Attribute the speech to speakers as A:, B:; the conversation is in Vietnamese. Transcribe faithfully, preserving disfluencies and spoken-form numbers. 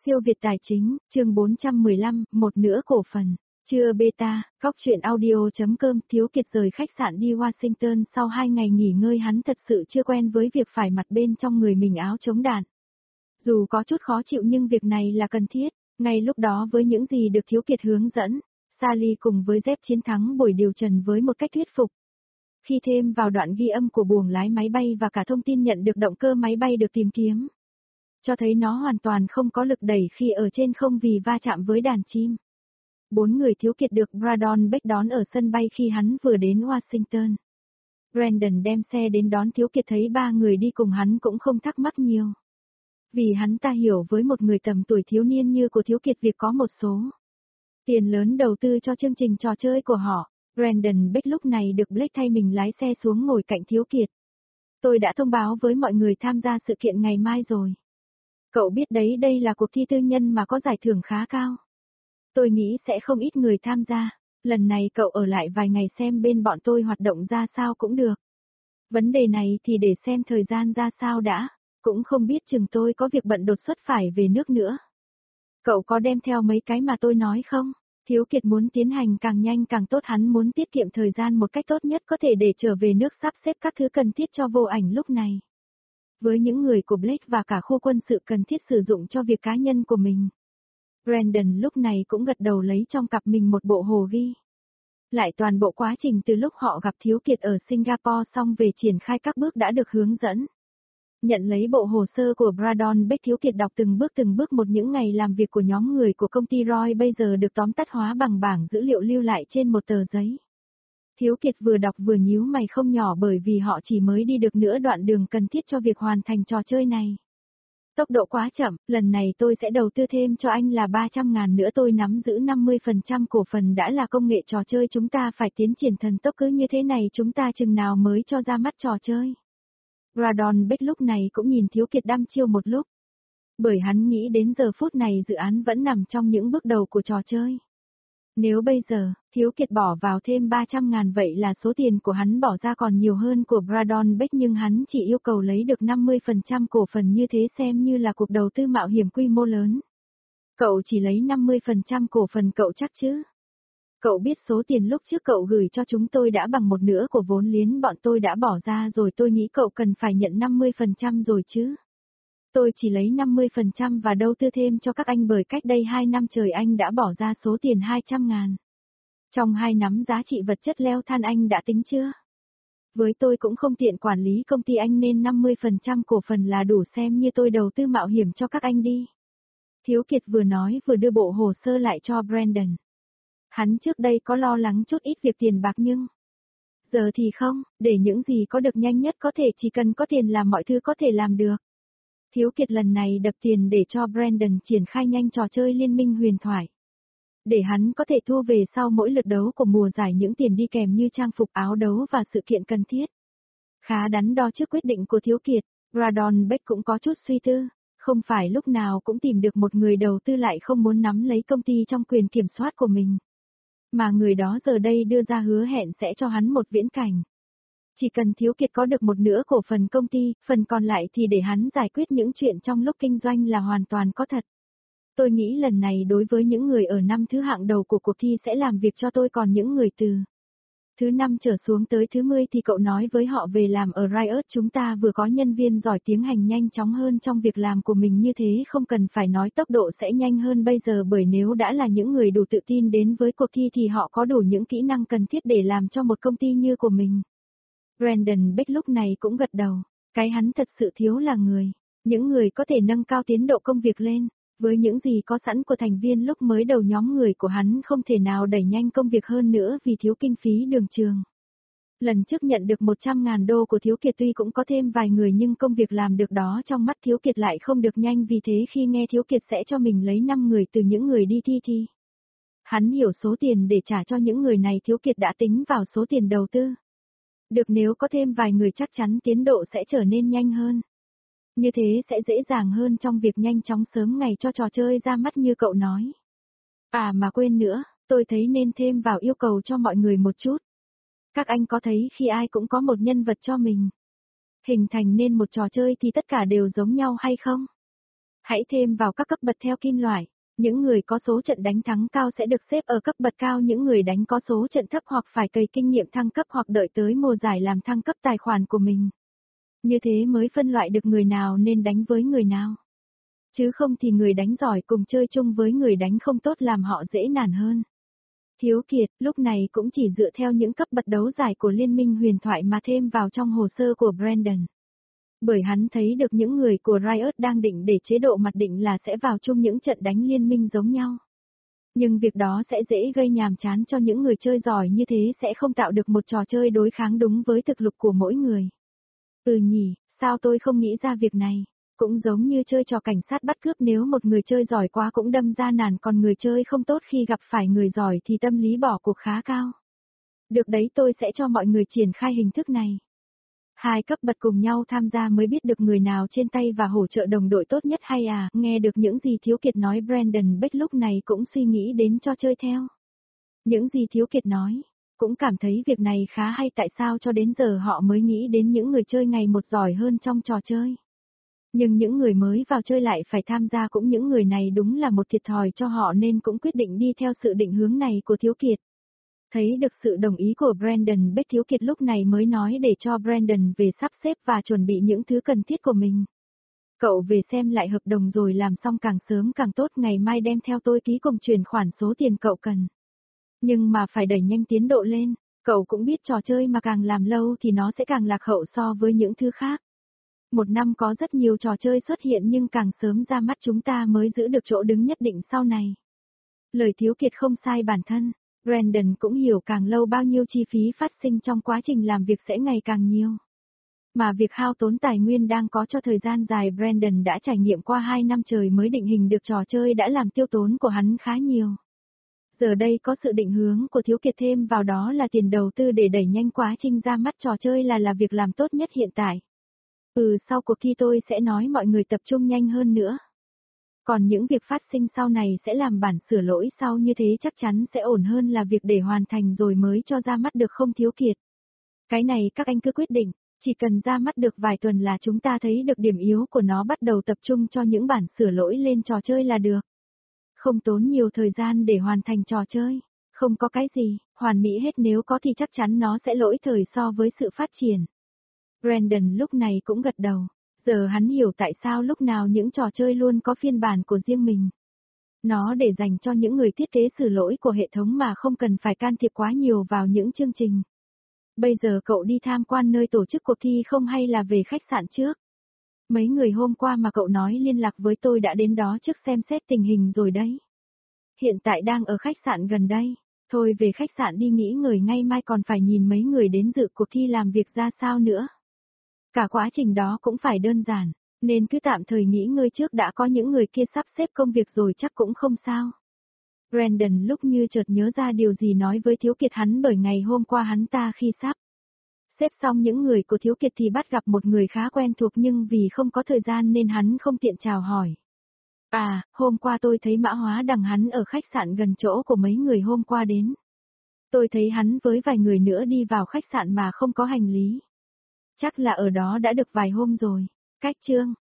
A: Siêu Việt Tài Chính, chương bốn trăm mười lăm, một nửa cổ phần. Trưa beta, góc chuyện audio.com. Thiếu Kiệt rời khách sạn đi Washington sau hai ngày nghỉ ngơi, hắn thật sự chưa quen với việc phải mặc bên trong người mình áo chống đạn. Dù có chút khó chịu nhưng việc này là cần thiết. Ngay lúc đó với những gì được Thiếu Kiệt hướng dẫn, Sally cùng với Jeff chiến thắng buổi điều trần với một cách thuyết phục. Khi thêm vào đoạn ghi âm của buồng lái máy bay và cả thông tin nhận được động cơ máy bay được tìm kiếm, cho thấy nó hoàn toàn không có lực đẩy khi ở trên không vì va chạm với đàn chim. Bốn người Thiếu Kiệt được Brandon Beck đón ở sân bay khi hắn vừa đến Washington. Brandon đem xe đến đón Thiếu Kiệt, thấy ba người đi cùng hắn cũng không thắc mắc nhiều. Vì hắn ta hiểu với một người tầm tuổi thiếu niên như của Thiếu Kiệt việc có một số tiền lớn đầu tư cho chương trình trò chơi của họ. Brandon Beck lúc này được Blake thay mình lái xe xuống ngồi cạnh Thiếu Kiệt. Tôi đã thông báo với mọi người tham gia sự kiện ngày mai rồi. Cậu biết đấy, đây là cuộc thi tư nhân mà có giải thưởng khá cao. Tôi nghĩ sẽ không ít người tham gia. Lần này cậu ở lại vài ngày xem bên bọn tôi hoạt động ra sao cũng được. Vấn đề này thì để xem thời gian ra sao đã. Cũng không biết chừng tôi có việc bận đột xuất phải về nước nữa. Cậu có đem theo mấy cái mà tôi nói không? Thiếu Kiệt muốn tiến hành càng nhanh càng tốt, hắn muốn tiết kiệm thời gian một cách tốt nhất có thể để trở về nước sắp xếp các thứ cần thiết cho vô ảnh lúc này. Với những người của Blake và cả khu quân sự cần thiết sử dụng cho việc cá nhân của mình. Brandon lúc này cũng gật đầu, lấy trong cặp mình một bộ hồ ghi lại toàn bộ quá trình từ lúc họ gặp Thiếu Kiệt ở Singapore xong về triển khai các bước đã được hướng dẫn. Nhận lấy bộ hồ sơ của Brandon Beck, Thiếu Kiệt đọc từng bước từng bước một những ngày làm việc của nhóm người của công ty Roy bây giờ được tóm tắt hóa bằng bảng dữ liệu lưu lại trên một tờ giấy. Thiếu Kiệt vừa đọc vừa nhíu mày không nhỏ bởi vì họ chỉ mới đi được nửa đoạn đường cần thiết cho việc hoàn thành trò chơi này. Tốc độ quá chậm, lần này tôi sẽ đầu tư thêm cho anh là ba trăm ngàn nữa, tôi nắm giữ năm mươi phần trăm cổ phần, đã là công nghệ trò chơi chúng ta phải tiến triển thần tốc, cứ như thế này chúng ta chừng nào mới cho ra mắt trò chơi. Brandon Beck lúc này cũng nhìn Thiếu Kiệt đăm chiêu một lúc. Bởi hắn nghĩ đến giờ phút này dự án vẫn nằm trong những bước đầu của trò chơi. Nếu bây giờ, Thiếu Kiệt bỏ vào thêm ba trăm ngàn vậy là số tiền của hắn bỏ ra còn nhiều hơn của Brandon Beck, nhưng hắn chỉ yêu cầu lấy được năm mươi phần trăm cổ phần, như thế xem như là cuộc đầu tư mạo hiểm quy mô lớn. Cậu chỉ lấy năm mươi phần trăm cổ phần cậu chắc chứ? Cậu biết số tiền lúc trước cậu gửi cho chúng tôi đã bằng một nửa của vốn liếng bọn tôi đã bỏ ra rồi, tôi nghĩ cậu cần phải nhận năm mươi phần trăm rồi chứ. Tôi chỉ lấy năm mươi phần trăm và đầu tư thêm cho các anh bởi cách đây hai năm trời anh đã bỏ ra số tiền hai trăm ngàn. Trong hai nắm giá trị vật chất leo than anh đã tính chưa? Với tôi cũng không tiện quản lý công ty anh nên năm mươi phần trăm cổ phần là đủ, xem như tôi đầu tư mạo hiểm cho các anh đi. Thiếu Kiệt vừa nói vừa đưa bộ hồ sơ lại cho Brandon. Hắn trước đây có lo lắng chút ít việc tiền bạc nhưng giờ thì không, để những gì có được nhanh nhất có thể, chỉ cần có tiền là mọi thứ có thể làm được. Thiếu Kiệt lần này đập tiền để cho Brandon triển khai nhanh trò chơi Liên minh huyền thoại. Để hắn có thể thu về sau mỗi lượt đấu của mùa giải những tiền đi kèm như trang phục, áo đấu và sự kiện cần thiết. Khá đắn đo trước quyết định của Thiếu Kiệt, Brandon Beck cũng có chút suy tư, không phải lúc nào cũng tìm được một người đầu tư lại không muốn nắm lấy công ty trong quyền kiểm soát của mình. Mà người đó giờ đây đưa ra hứa hẹn sẽ cho hắn một viễn cảnh. Chỉ cần Thiếu Kiệt có được một nửa cổ phần công ty, phần còn lại thì để hắn giải quyết những chuyện trong lúc kinh doanh là hoàn toàn có thật. Tôi nghĩ lần này đối với những người ở năm thứ hạng đầu của cuộc thi sẽ làm việc cho tôi, còn những người từ thứ năm trở xuống tới thứ mười thì cậu nói với họ về làm ở Riot, chúng ta vừa có nhân viên giỏi tiếng hành nhanh chóng hơn trong việc làm của mình, như thế không cần phải nói tốc độ sẽ nhanh hơn bây giờ, bởi nếu đã là những người đủ tự tin đến với cuộc thi thì họ có đủ những kỹ năng cần thiết để làm cho một công ty như của mình. Brandon Beck lúc này cũng gật đầu, cái hắn thật sự thiếu là người, những người có thể nâng cao tiến độ công việc lên. Với những gì có sẵn của thành viên lúc mới đầu, nhóm người của hắn không thể nào đẩy nhanh công việc hơn nữa vì thiếu kinh phí đường trường. Lần trước nhận được một trăm ngàn đô của Thiếu Kiệt tuy cũng có thêm vài người nhưng công việc làm được đó trong mắt Thiếu Kiệt lại không được nhanh, vì thế khi nghe Thiếu Kiệt sẽ cho mình lấy năm người từ những người đi thi thì hắn hiểu số tiền để trả cho những người này Thiếu Kiệt đã tính vào số tiền đầu tư. Được, nếu có thêm vài người chắc chắn tiến độ sẽ trở nên nhanh hơn. Như thế sẽ dễ dàng hơn trong việc nhanh chóng sớm ngày cho trò chơi ra mắt như cậu nói. À mà quên nữa, tôi thấy nên thêm vào yêu cầu cho mọi người một chút. Các anh có thấy khi ai cũng có một nhân vật cho mình hình thành nên một trò chơi thì tất cả đều giống nhau hay không? Hãy thêm vào các cấp bậc theo kim loại. Những người có số trận đánh thắng cao sẽ được xếp ở cấp bậc cao, những người đánh có số trận thấp hoặc phải cày kinh nghiệm thăng cấp hoặc đợi tới mùa giải làm thăng cấp tài khoản của mình. Như thế mới phân loại được người nào nên đánh với người nào. Chứ không thì người đánh giỏi cùng chơi chung với người đánh không tốt làm họ dễ nản hơn. Thiếu Kiệt lúc này cũng chỉ dựa theo những cấp bậc đấu giải của Liên minh huyền thoại mà thêm vào trong hồ sơ của Brandon. Bởi hắn thấy được những người của Riot đang định để chế độ mặc định là sẽ vào chung những trận đánh liên minh giống nhau. Nhưng việc đó sẽ dễ gây nhàm chán cho những người chơi giỏi, như thế sẽ không tạo được một trò chơi đối kháng đúng với thực lực của mỗi người. Ừ nhỉ, sao tôi không nghĩ ra việc này? Cũng giống như chơi trò cảnh sát bắt cướp, nếu một người chơi giỏi quá cũng đâm ra nản, còn người chơi không tốt khi gặp phải người giỏi thì tâm lý bỏ cuộc khá cao. Được đấy, tôi sẽ cho mọi người triển khai hình thức này. Hai cấp bậc cùng nhau tham gia mới biết được người nào trên tay và hỗ trợ đồng đội tốt nhất hay à, nghe được những gì Thiếu Kiệt nói, Brandon Beck lúc này cũng suy nghĩ đến cho chơi theo. Những gì Thiếu Kiệt nói, cũng cảm thấy việc này khá hay, tại sao cho đến giờ họ mới nghĩ đến những người chơi ngày một giỏi hơn trong trò chơi. Nhưng những người mới vào chơi lại phải tham gia, cũng những người này đúng là một thiệt thòi cho họ, nên cũng quyết định đi theo sự định hướng này của Thiếu Kiệt. Thấy được sự đồng ý của Brandon Beck, Thiếu Kiệt lúc này mới nói để cho Brandon về sắp xếp và chuẩn bị những thứ cần thiết của mình. Cậu về xem lại hợp đồng rồi làm xong càng sớm càng tốt, ngày mai đem theo tôi ký cùng chuyển khoản số tiền cậu cần. Nhưng mà phải đẩy nhanh tiến độ lên, cậu cũng biết trò chơi mà càng làm lâu thì nó sẽ càng lạc hậu so với những thứ khác. Một năm có rất nhiều trò chơi xuất hiện nhưng càng sớm ra mắt chúng ta mới giữ được chỗ đứng nhất định sau này. Lời Thiếu Kiệt không sai bản thân. Brandon cũng hiểu càng lâu bao nhiêu chi phí phát sinh trong quá trình làm việc sẽ ngày càng nhiều. Mà việc hao tốn tài nguyên đang có cho thời gian dài, Brandon đã trải nghiệm qua hai năm trời mới định hình được trò chơi, đã làm tiêu tốn của hắn khá nhiều. Giờ đây có sự định hướng của Thiếu Kiệt thêm vào đó là tiền đầu tư để đẩy nhanh quá trình ra mắt trò chơi là là việc làm tốt nhất hiện tại. Ừ, sau cuộc thi tôi sẽ nói mọi người tập trung nhanh hơn nữa. Còn những việc phát sinh sau này sẽ làm bản sửa lỗi sau, như thế chắc chắn sẽ ổn hơn là việc để hoàn thành rồi mới cho ra mắt được không Thiếu Kiệt? Cái này các anh cứ quyết định, chỉ cần ra mắt được vài tuần là chúng ta thấy được điểm yếu của nó, bắt đầu tập trung cho những bản sửa lỗi lên trò chơi là được. Không tốn nhiều thời gian để hoàn thành trò chơi, không có cái gì hoàn mỹ hết, nếu có thì chắc chắn nó sẽ lỗi thời so với sự phát triển. Brandon lúc này cũng gật đầu. Giờ hắn hiểu tại sao lúc nào những trò chơi luôn có phiên bản của riêng mình. Nó để dành cho những người thiết kế sửa lỗi của hệ thống mà không cần phải can thiệp quá nhiều vào những chương trình. Bây giờ cậu đi tham quan nơi tổ chức cuộc thi không, hay là về khách sạn trước? Mấy người hôm qua mà cậu nói liên lạc với tôi đã đến đó trước xem xét tình hình rồi đấy. Hiện tại đang ở khách sạn gần đây. Thôi về khách sạn đi nghỉ ngơi, ngày mai còn phải nhìn mấy người đến dự cuộc thi làm việc ra sao nữa. Cả quá trình đó cũng phải đơn giản, nên cứ tạm thời nghỉ ngơi trước đã, có những người kia sắp xếp công việc rồi chắc cũng không sao. Brandon lúc như chợt nhớ ra điều gì nói với Thiếu Kiệt hắn, bởi ngày hôm qua hắn ta khi sắp xếp xong những người của Thiếu Kiệt thì bắt gặp một người khá quen thuộc, nhưng vì không có thời gian nên hắn không tiện chào hỏi. À, hôm qua tôi thấy mã hóa đằng hắn ở khách sạn gần chỗ của mấy người hôm qua đến. Tôi thấy hắn với vài người nữa đi vào khách sạn mà không có hành lý. Chắc là ở đó đã được vài hôm rồi. Cách chương